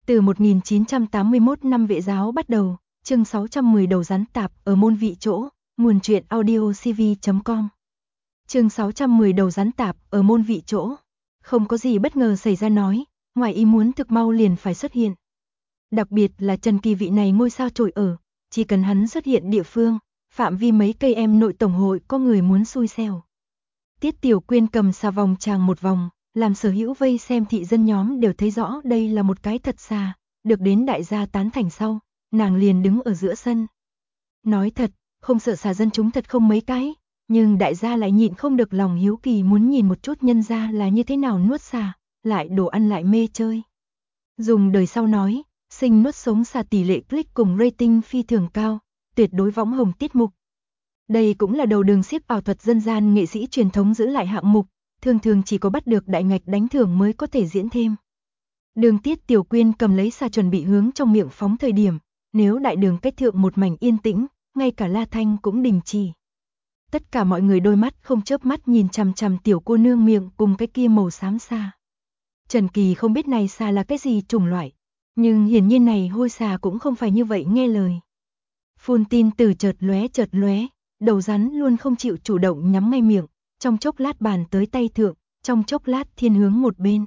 Từ 1981 năm vệ giáo bắt đầu, chương 610 đầu rắn tạp ở môn vị chỗ, nguồn truyện audiocv.com. Chương 610 đầu rắn tạp ở môn vị chỗ. Không có gì bất ngờ xảy ra nói, ngoài ý muốn thực mau liền phải xuất hiện. Đặc biệt là Trần Kỳ vị này ngôi sao trội ở, chỉ cần hắn xuất hiện địa phương, phạm vi mấy cây em nội tổng hội có người muốn xui xẻo. Tiết Tiểu Quyên cầm xà vòng tràng một vòng, làm sở hữu vây xem thị dân nhóm đều thấy rõ đây là một cái thật xà, được đến đại gia tán thành sau, nàng liền đứng ở giữa sân. Nói thật, không sợ xà dân chúng thật không mấy cái, nhưng đại gia lại nhịn không được lòng hiếu kỳ muốn nhìn một chút nhân gia là như thế nào nuốt xà, lại đồ ăn lại mê chơi. Dùng đời sau nói, sinh nuốt sống xà tỷ lệ click cùng rating phi thường cao, tuyệt đối võng hồng tiết mục. Đây cũng là đầu đường xiếc ảo thuật dân gian nghệ sĩ truyền thống giữ lại hạng mục, thường thường chỉ có bắt được đại ngạch đánh thưởng mới có thể diễn thêm. Đường Tiết Tiểu Quyên cầm lấy xà chuẩn bị hướng trong miệng phóng thời điểm, nếu đại đường cách thượng một mảnh yên tĩnh, ngay cả La Thanh cũng đình chỉ. Tất cả mọi người đôi mắt không chớp mắt nhìn chằm chằm tiểu cô nương miệng cùng cái kia màu xám xà. Trần Kỳ không biết này xà là cái gì chủng loại, nhưng hiển nhiên này hôi xà cũng không phải như vậy nghe lời. Phun tin từ chợt lóe, đầu rắn luôn không chịu chủ động nhắm ngay miệng, trong chốc lát bàn tới tay thượng, trong chốc lát thiên hướng một bên.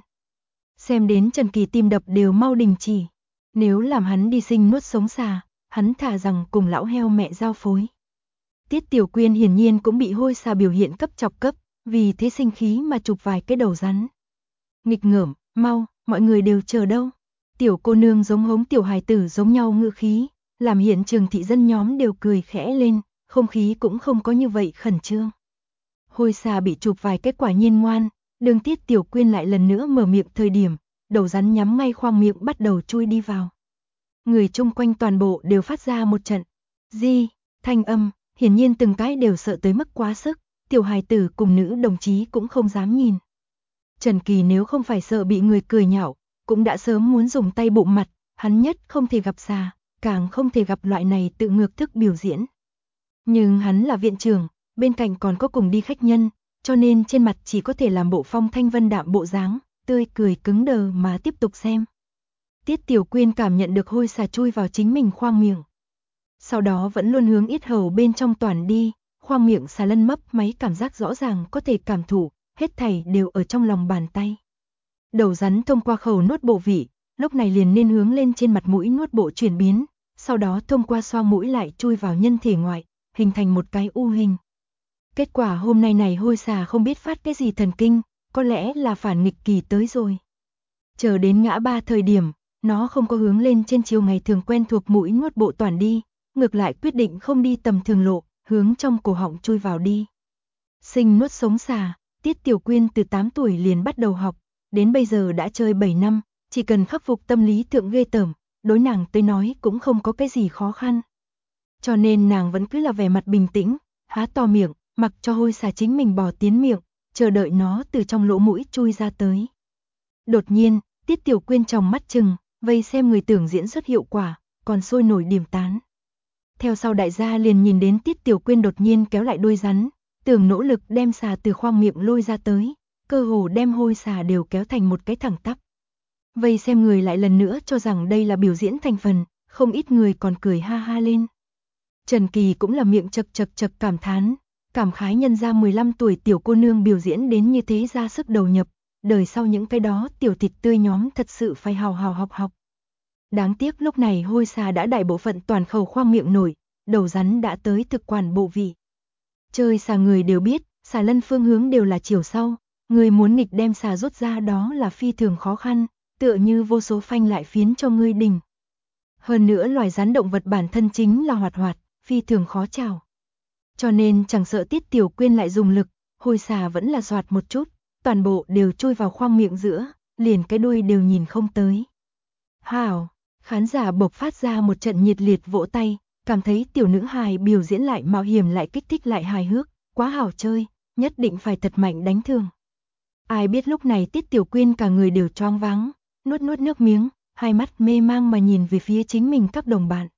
Xem đến Trần Kỳ tim đập đều mau đình chỉ. Nếu làm hắn đi sinh nuốt sống xà, hắn thà rằng cùng lão heo mẹ giao phối. Tiết Tiểu Quyên hiển nhiên cũng bị hôi xà biểu hiện cấp chọc cấp, vì thế sinh khí mà chụp vài cái đầu rắn. Nghịch ngợm, mau, mọi người đều chờ đâu. Tiểu cô nương giống hống tiểu hài tử giống nhau ngữ khí, làm hiện trường thị dân nhóm đều cười khẽ lên, không khí cũng không có như vậy khẩn trương. Hôi xà bị chụp vài cái quả nhiên ngoan, Đường Tiết Tiểu Quyên lại lần nữa mở miệng thời điểm, đầu rắn nhắm ngay khoang miệng bắt đầu chui đi vào. Người chung quanh toàn bộ đều phát ra một trận di thanh âm, hiển nhiên từng cái đều sợ tới mức quá sức, tiểu hài tử cùng nữ đồng chí cũng không dám nhìn. Trần Kỳ nếu không phải sợ bị người cười nhạo, cũng đã sớm muốn dùng tay bụng mặt, hắn nhất không thể gặp xà, càng không thể gặp loại này tự ngược thức biểu diễn. Nhưng hắn là viện trưởng, bên cạnh còn có cùng đi khách nhân, cho nên trên mặt chỉ có thể làm bộ phong thanh vân đạm bộ dáng, tươi cười cứng đờ mà tiếp tục xem. Tiết Tiểu Quyên cảm nhận được hôi xà chui vào chính mình khoang miệng. Sau đó vẫn luôn hướng yết hầu bên trong toàn đi, khoang miệng xà lân mấp máy cảm giác rõ ràng có thể cảm thụ, hết thảy đều ở trong lòng bàn tay. Đầu rắn thông qua khẩu nuốt bộ vị, lúc này liền nên hướng lên trên mặt mũi nuốt bộ chuyển biến, sau đó thông qua xoang mũi lại chui vào nhân thể ngoại, hình thành một cái u hình. Kết quả hôm nay này hôi xà không biết phát cái gì thần kinh, có lẽ là phản nghịch kỳ tới rồi. Chờ đến ngã ba thời điểm, nó không có hướng lên trên chiều ngày thường quen thuộc mũi nuốt bộ toàn đi, ngược lại quyết định không đi tầm thường lộ, hướng trong cổ họng chui vào đi. Sinh nuốt sống xà, Tiết Tiểu Quyên từ 8 tuổi liền bắt đầu học, đến bây giờ đã chơi 7 năm, chỉ cần khắc phục tâm lý thượng ghê tởm, đối nàng tới nói cũng không có cái gì khó khăn. Cho nên nàng vẫn cứ là vẻ mặt bình tĩnh, há to miệng, mặc cho hôi xà chính mình bò tiến miệng, chờ đợi nó từ trong lỗ mũi chui ra tới. Đột nhiên, Tiết Tiểu Quyên trong mắt chừng, vây xem người tưởng diễn xuất hiệu quả, còn sôi nổi điểm tán. Theo sau đại gia liền nhìn đến Tiết Tiểu Quyên đột nhiên kéo lại đuôi rắn, tưởng nỗ lực đem xà từ khoang miệng lôi ra tới, cơ hồ đem hôi xà đều kéo thành một cái thẳng tắp. Vây xem người lại lần nữa cho rằng đây là biểu diễn thành phần, không ít người còn cười ha ha lên. Trần Kỳ cũng là miệng chật chật cảm thán, cảm khái nhân ra 15 tuổi tiểu cô nương biểu diễn đến như thế ra sức đầu nhập, đời sau những cái đó tiểu thịt tươi nhóm thật sự phải hào hào học. Đáng tiếc lúc này hôi xà đã đại bộ phận toàn khẩu khoang miệng nổi, đầu rắn đã tới thực quản bộ vị. Chơi xà người đều biết, xà lân phương hướng đều là chiều sau, người muốn nghịch đem xà rút ra đó là phi thường khó khăn, tựa như vô số phanh lại phiến cho ngươi đỉnh. Hơn nữa loài rắn động vật bản thân chính là hoạt, phi thường khó chào. Cho nên chẳng sợ Tiết Tiểu Quyên lại dùng lực, hôi xà vẫn là xoạt một chút, toàn bộ đều chui vào khoang miệng giữa, liền cái đuôi đều nhìn không tới. Hảo, khán giả bộc phát ra một trận nhiệt liệt vỗ tay, cảm thấy tiểu nữ hài biểu diễn lại mạo hiểm lại kích thích lại hài hước, quá hảo chơi, nhất định phải thật mạnh đánh thường. Ai biết lúc này Tiết Tiểu Quyên cả người đều choáng váng, nuốt nước miếng, hai mắt mê mang mà nhìn về phía chính mình các đồng bạn.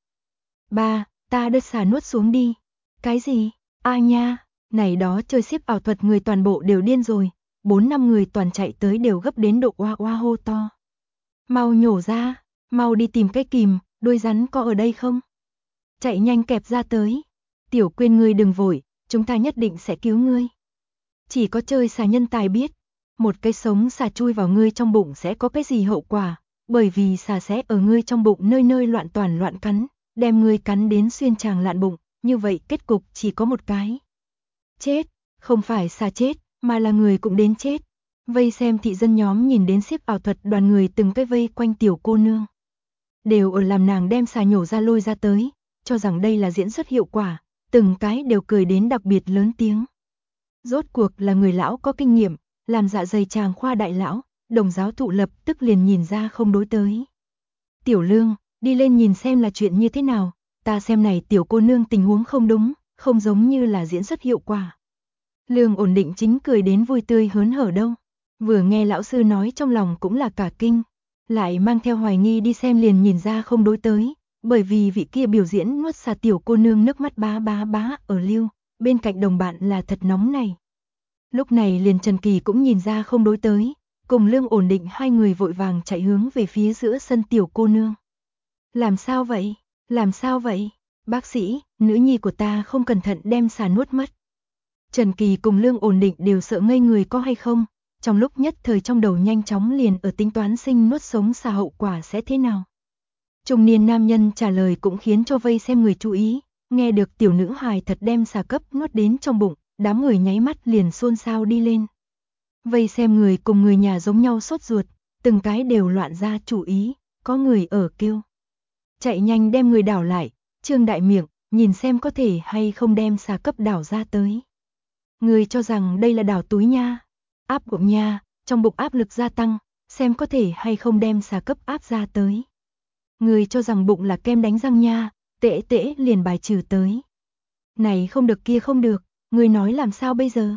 Ba, ta đưa xà nuốt xuống đi. Cái gì? A nha, này đó chơi xiếc ảo thuật người toàn bộ đều điên rồi, 4-5 người toàn chạy tới đều gấp đến độ oa oa hô to. Mau nhổ ra, Mau đi tìm cái kìm, đuôi rắn có ở đây không? Chạy nhanh kẹp ra tới. Tiểu Quyên ngươi đừng vội, chúng ta nhất định sẽ cứu ngươi. Chỉ có chơi xà nhân tài biết, một cái sống xà chui vào ngươi trong bụng sẽ có cái gì hậu quả, bởi vì xà sẽ ở ngươi trong bụng nơi nơi loạn cắn, đem ngươi cắn đến xuyên tràng lạn bụng, như vậy kết cục chỉ có một cái. Chết, không phải xà chết, mà là người cũng đến chết. Vây xem thị dân nhóm nhìn đến xiếc ảo thuật đoàn người từng cái vây quanh tiểu cô nương. Đều ở làm nàng đem xà nhổ ra lôi ra tới, cho rằng đây là diễn xuất hiệu quả, từng cái đều cười đến đặc biệt lớn tiếng. Rốt cuộc là người lão có kinh nghiệm, làm dạ dày chàng khoa đại lão, Đồng giáo thụ lập tức liền nhìn ra không đối tới. Tiểu Lương, đi lên nhìn xem là chuyện như thế nào, ta xem này tiểu cô nương tình huống không đúng, không giống như là diễn xuất hiệu quả. Lương ổn định chính cười đến vui tươi hớn hở đâu, vừa nghe lão sư nói trong lòng cũng là cả kinh, lại mang theo hoài nghi đi xem liền nhìn ra không đối tới, bởi vì vị kia biểu diễn nuốt xà tiểu cô nương nước mắt bá ở lưu, bên cạnh đồng bạn là thật nóng này. Lúc này liền Trần Kỳ cũng nhìn ra không đối tới, cùng Lương ổn định hai người vội vàng chạy hướng về phía giữa sân tiểu cô nương. Làm sao vậy? Làm sao vậy? Bác sĩ, nữ nhi của ta không cẩn thận đem xà nuốt mất. Trần Kỳ cùng Lương ổn định đều sợ ngây người có hay không, trong lúc nhất thời trong đầu nhanh chóng liền ở tính toán sinh nuốt sống xà hậu quả sẽ thế nào. Trung niên nam nhân trả lời cũng khiến cho vây xem người chú ý, nghe được tiểu nữ hài thật đem xà cấp nuốt đến trong bụng, đám người nháy mắt liền xôn xao đi lên. Vây xem người cùng người nhà giống nhau sốt ruột, từng cái đều loạn ra chủ ý, có người ở kêu. Chạy nhanh đem người đảo lại, trương đại miệng, nhìn xem có thể hay không đem xà cấp đảo ra tới. Người cho rằng đây là đảo túi nha, áp bụng nha, trong bụng áp lực gia tăng, xem có thể hay không đem xà cấp áp ra tới. Người cho rằng bụng là kem đánh răng nha, tễ liền bài trừ tới. Này không được kia không được, người nói làm sao bây giờ?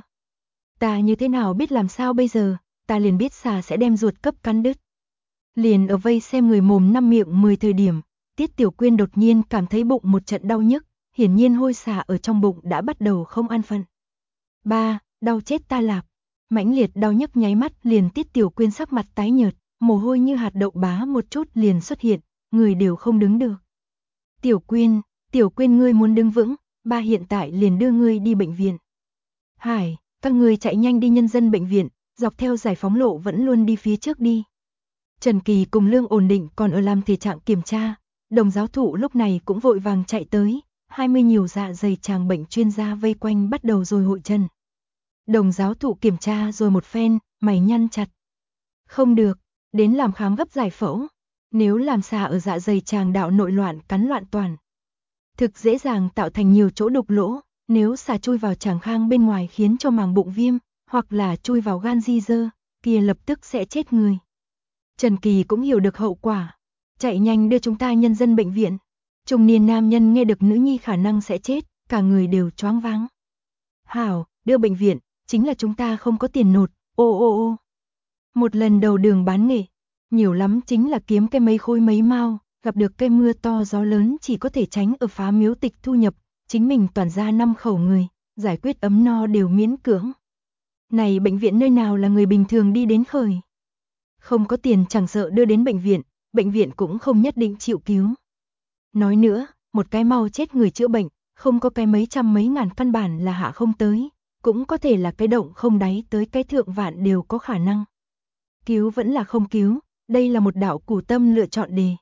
Ta như thế nào biết làm sao bây giờ, ta liền biết xà sẽ đem ruột cấp cắn đứt. Liền ở vây xem người mồm năm miệng 10 thời điểm, Tiết Tiểu Quyên đột nhiên cảm thấy bụng một trận đau nhức, hiển nhiên hôi xà ở trong bụng đã bắt đầu không an phận. Ba, đau chết ta lạp. Mãnh liệt đau nhức nháy mắt liền Tiết Tiểu Quyên sắc mặt tái nhợt, mồ hôi như hạt đậu bá một chút liền xuất hiện, người đều không đứng được. Tiểu Quyên ngươi muốn đứng vững, ba hiện tại liền đưa ngươi đi bệnh viện. Hải, các ngươi chạy nhanh đi nhân dân bệnh viện, dọc theo giải phóng lộ vẫn luôn đi phía trước đi. Trần Kỳ cùng Lương ổn định còn ở làm thể trạng kiểm tra, Đồng giáo thụ lúc này cũng vội vàng chạy tới, 20 nhiều dạ dày chàng bệnh chuyên gia vây quanh bắt đầu rồi hội trần. Đồng giáo thụ kiểm tra rồi một phen, mày nhăn chặt. Không được, đến làm khám gấp giải phẫu, nếu làm xà ở dạ dày chàng đạo nội loạn cắn loạn toàn. Thực dễ dàng tạo thành nhiều chỗ đục lỗ, nếu xà chui vào tràng khang bên ngoài khiến cho màng bụng viêm, hoặc là chui vào gan di dơ, kia lập tức sẽ chết người. Trần Kỳ cũng hiểu được hậu quả, chạy nhanh đưa chúng ta nhân dân bệnh viện. Trung niên nam nhân nghe được nữ nhi khả năng sẽ chết, cả người đều choáng váng. Hảo, đưa bệnh viện, chính là chúng ta không có tiền nộp, ô. Một lần đầu đường bán nghề, nhiều lắm chính là kiếm cái mấy khối mấy mao, gặp được cây mưa to gió lớn chỉ có thể tránh ở phá miếu tịch thu nhập, chính mình toàn ra 5 khẩu người, giải quyết ấm no đều miễn cưỡng. Này bệnh viện nơi nào là người bình thường đi đến khởi. Không có tiền chẳng sợ đưa đến bệnh viện cũng không nhất định chịu cứu. Nói nữa, một cái mau chết người chữa bệnh, không có cái mấy trăm mấy ngàn căn bản là hạ không tới, cũng có thể là cái động không đáy tới cái thượng vạn đều có khả năng. Cứu vẫn là không cứu, đây là một đạo củ tâm lựa chọn đề.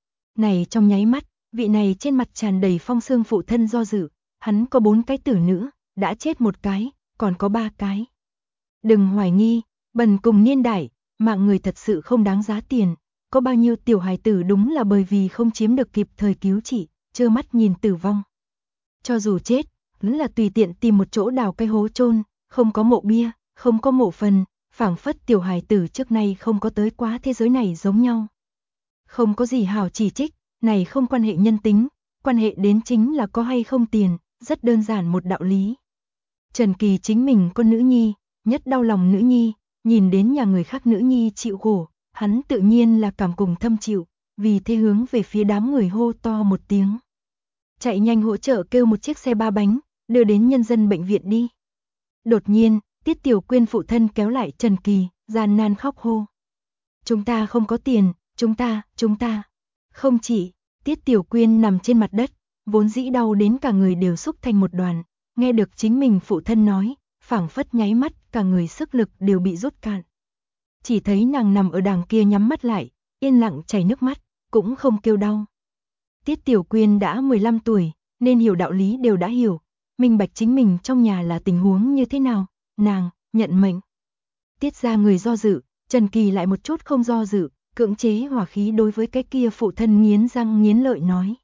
Này trong nháy mắt, vị này trên mặt tràn đầy phong sương phụ thân do dự, hắn có 4 cái tử nữ, đã chết một cái, còn có 3 cái. Đừng hoài nghi, bần cùng niên đại, mạng người thật sự không đáng giá tiền, có bao nhiêu tiểu hài tử đúng là bởi vì không chiếm được kịp thời cứu trị, trơ mắt nhìn tử vong. Cho dù chết, vẫn là tùy tiện tìm một chỗ đào cây hố chôn, không có mộ bia, không có mộ phần, phảng phất tiểu hài tử trước nay không có tới quá thế giới này giống nhau. Không có gì hảo chỉ trích, này không quan hệ nhân tính, quan hệ đến chính là có hay không tiền, rất đơn giản một đạo lý. Trần Kỳ chính mình có nữ nhi, nhất đau lòng nữ nhi, nhìn đến nhà người khác nữ nhi chịu khổ, hắn tự nhiên là cảm cùng thâm chịu, vì thế hướng về phía đám người hô to một tiếng. Chạy nhanh hỗ trợ kêu một chiếc xe 3 bánh, đưa đến nhân dân bệnh viện đi. Đột nhiên, Tiết Tiểu Quyên phụ thân kéo lại Trần Kỳ, gian nan khóc hô. Chúng ta không có tiền, chúng ta. Không chỉ, Tiết Tiểu Quyên nằm trên mặt đất, vốn dĩ đau đến cả người đều xúc thành một đoàn, nghe được chính mình phụ thân nói, phảng phất nháy mắt cả người sức lực đều bị rút cạn. Chỉ thấy nàng nằm ở đàng kia nhắm mắt lại, yên lặng chảy nước mắt, cũng không kêu đau. Tiết Tiểu Quyên đã 15 tuổi, nên hiểu đạo lý đều đã hiểu, minh bạch chính mình trong nhà là tình huống như thế nào, nàng nhận mệnh. Tiết ra người do dự, Trần Kỳ lại một chút không do dự, cưỡng chế hỏa khí đối với cái kia phụ thân nghiến răng nghiến lợi nói.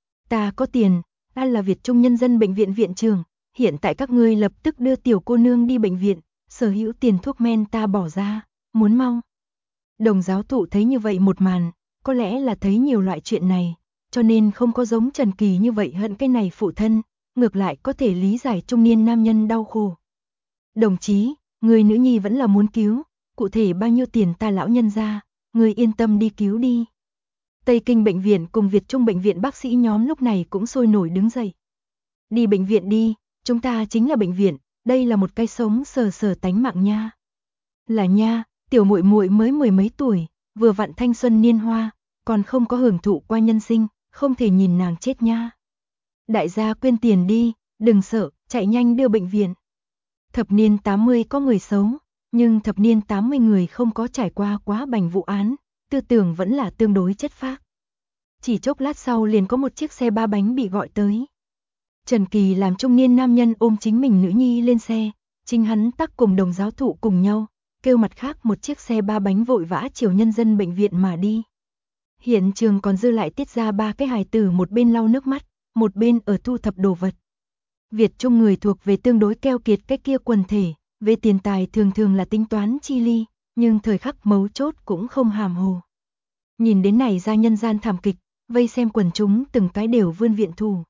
Ta có tiền, ta là Việt Trung Nhân dân bệnh viện viện trưởng, hiện tại các ngươi lập tức đưa tiểu cô nương đi bệnh viện, sở hữu tiền thuốc men ta bỏ ra, muốn mau. Đồng giáo thụ thấy như vậy một màn, có lẽ là thấy nhiều loại chuyện này, cho nên không có giống Trần Kỳ như vậy hận cái này phụ thân, ngược lại có thể lý giải trung niên nam nhân đau khổ. Đồng chí, người nữ nhi vẫn là muốn cứu, cụ thể bao nhiêu tiền ta lão nhân ra, người yên tâm đi cứu đi. Tây Kinh bệnh viện cùng Việt Trung bệnh viện bác sĩ nhóm lúc này cũng sôi nổi đứng dậy. Đi bệnh viện đi, chúng ta chính là bệnh viện, đây là một cái sống sờ sờ tánh mạng nha. Là nha, tiểu muội muội mới 10 mấy tuổi, vừa vặn thanh xuân niên hoa, còn không có hưởng thụ qua nhân sinh, không thể nhìn nàng chết nha. Đại gia quyên tiền đi, đừng sợ, chạy nhanh đưa bệnh viện. Thập niên 80 có người xấu, nhưng thập niên 80 người không có trải qua quá bành vụ án, tư tưởng vẫn là tương đối chất phác. Chỉ chốc lát sau liền có một chiếc xe ba bánh bị gọi tới. Trần Kỳ làm trung niên nam nhân ôm chính mình nữ nhi lên xe, chính hắn tắc cùng đồng giáo thụ cùng nhau, kêu mặt khác một chiếc xe ba bánh vội vã chiều nhân dân bệnh viện mà đi. Hiện trường còn dư lại Tiết ra ba cái hài tử, một bên lau nước mắt, một bên ở thu thập đồ vật. Việt Trung người thuộc về tương đối keo kiệt cái kia quần thể, về tiền tài thường thường là tính toán chi ly, nhưng thời khắc mấu chốt cũng không hàm hồ. Nhìn đến này ra nhân gian thảm kịch, vây xem quần chúng từng cái đều vươn viện thủ.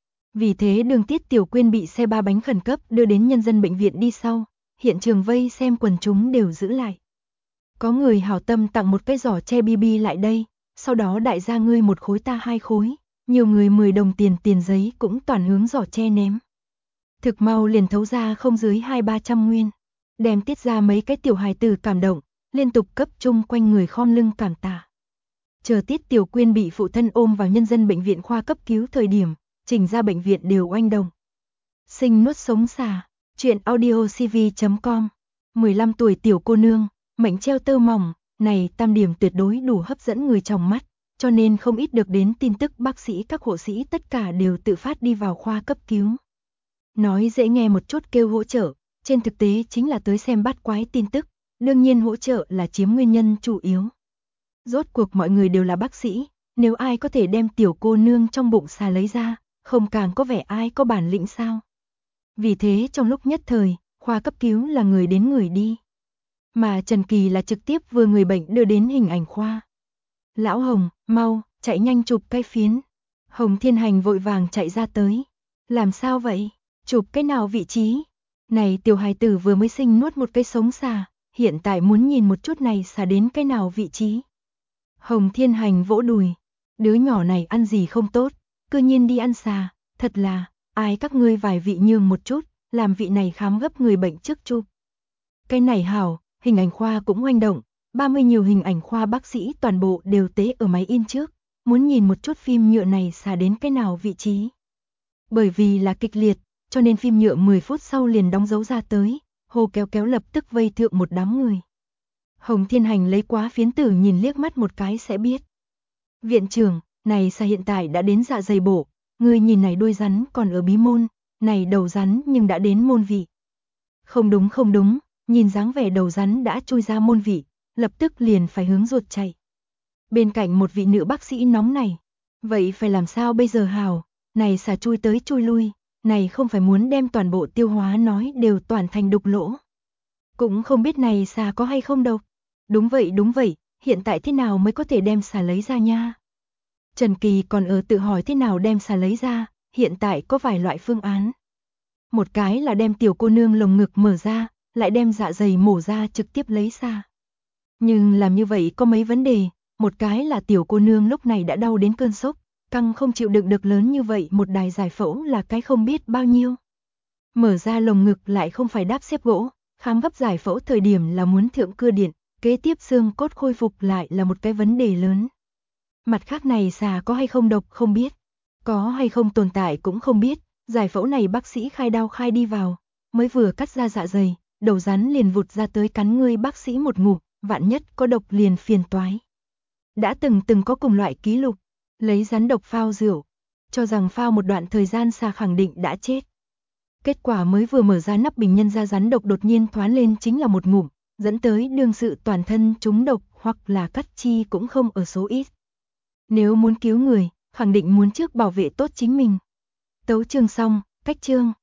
Vì thế đường Tiết Tiểu Quyên bị xe ba bánh khẩn cấp đưa đến nhân dân bệnh viện đi sau, hiện trường vây xem quần chúng đều giữ lại. Có người hảo tâm tặng một cái giỏ che BB lại đây, sau đó đại gia ngươi một khối ta hai khối, nhiều người 10 đồng tiền giấy cũng toàn hướng giỏ che ném. Thực mau liền thấu ra không dưới 200-300 nguyên, đem Tiết ra mấy cái tiểu hài tử cảm động, liên tục cấp chung quanh người khom lưng cảm tạ. Chờ Tiết Tiểu Quyên bị phụ thân ôm vào nhân dân bệnh viện khoa cấp cứu thời điểm, trình ra bệnh viện đều oanh động. Sinh nuốt sống xà, chuyện audiocv.com, 15 tuổi tiểu cô nương, mệnh treo tơ mỏng, này tam điểm tuyệt đối đủ hấp dẫn người trong mắt, cho nên không ít được đến tin tức bác sĩ các hộ sĩ tất cả đều tự phát đi vào khoa cấp cứu. Nói dễ nghe một chút kêu hỗ trợ, trên thực tế chính là tới xem bắt quái tin tức, đương nhiên hỗ trợ là chiếm nguyên nhân chủ yếu. Rốt cuộc mọi người đều là bác sĩ, nếu ai có thể đem tiểu cô nương trong bụng xà lấy ra, không càng có vẻ ai có bản lĩnh sao. Vì thế trong lúc nhất thời, khoa cấp cứu là người đến người đi. Mà Trần Kỳ là trực tiếp vừa người bệnh đưa đến hình ảnh khoa. Lão Hồng, mau, chạy nhanh chụp cái phiến. Hồng Thiên Hành vội vàng chạy ra tới. Làm sao vậy? Chụp cái nào vị trí? Này tiểu hài tử vừa mới sinh nuốt một cái sống xà, hiện tại muốn nhìn một chút này xà đến cái nào vị trí. Hồng Thiên Hành vỗ đùi. Đứa nhỏ này ăn gì không tốt, cư nhiên đi ăn xà, thật là, ai các ngươi vài vị nhường một chút, làm vị này khám gấp người bệnh trước chụp. Cái này hảo, hình ảnh khoa cũng oanh động, 30 nhiều hình ảnh khoa bác sĩ toàn bộ đều tế ở máy in trước, muốn nhìn một chút phim nhựa này xà đến cái nào vị trí. Bởi vì là kịch liệt, cho nên phim nhựa 10 phút sau liền đóng dấu ra tới, hồ kéo kéo lập tức vây thượng một đám người. Hồng Thiên Hành lấy quá phiến tử nhìn liếc mắt một cái sẽ biết. Viện trưởng, này xà hiện tại đã đến dạ dày bộ, người nhìn này đuôi rắn còn ở bí môn, này đầu rắn nhưng đã đến môn vị. Không đúng, nhìn dáng vẻ đầu rắn đã chui ra môn vị, lập tức liền phải hướng ruột chạy. Bên cạnh một vị nữ bác sĩ nóng này, vậy phải làm sao bây giờ hào, này xà chui tới chui lui, này không phải muốn đem toàn bộ tiêu hóa nói đều toàn thành đục lỗ. Cũng không biết này xà có hay không đâu. Đúng vậy, hiện tại thế nào mới có thể đem xà lấy ra nha. Trần Kỳ còn ở tự hỏi thế nào đem xà lấy ra, hiện tại có vài loại phương án. Một cái là đem tiểu cô nương lồng ngực mở ra, lại đem dạ dày mổ ra trực tiếp lấy ra. Nhưng làm như vậy có mấy vấn đề, một cái là tiểu cô nương lúc này đã đau đến cơn sốc, căng không chịu đựng được lớn như vậy một đài giải phẫu là cái không biết bao nhiêu. Mở ra lồng ngực lại không phải đáp xếp gỗ, khám gấp giải phẫu thời điểm là muốn thượng cưa điện, kế tiếp xương cốt khôi phục lại là một cái vấn đề lớn. Mặt khác này xà có hay không độc không biết, có hay không tồn tại cũng không biết, giải phẫu này bác sĩ khai đao khai đi vào, mới vừa cắt ra dạ dày, đầu rắn liền vụt ra tới cắn ngươi bác sĩ một ngụm, vạn nhất có độc liền phiền toái. Đã từng có cùng loại ký lục, lấy rắn độc phao rượu, cho rằng phao một đoạn thời gian xà khẳng định đã chết. Kết quả mới vừa mở ra nắp bình nhân ra rắn độc đột nhiên thoán lên chính là một ngụm, dẫn tới đương sự toàn thân trúng độc hoặc là cắt chi cũng không ở số ít. Nếu muốn cứu người, khẳng định muốn trước bảo vệ tốt chính mình. Tấu chương xong, cách chương.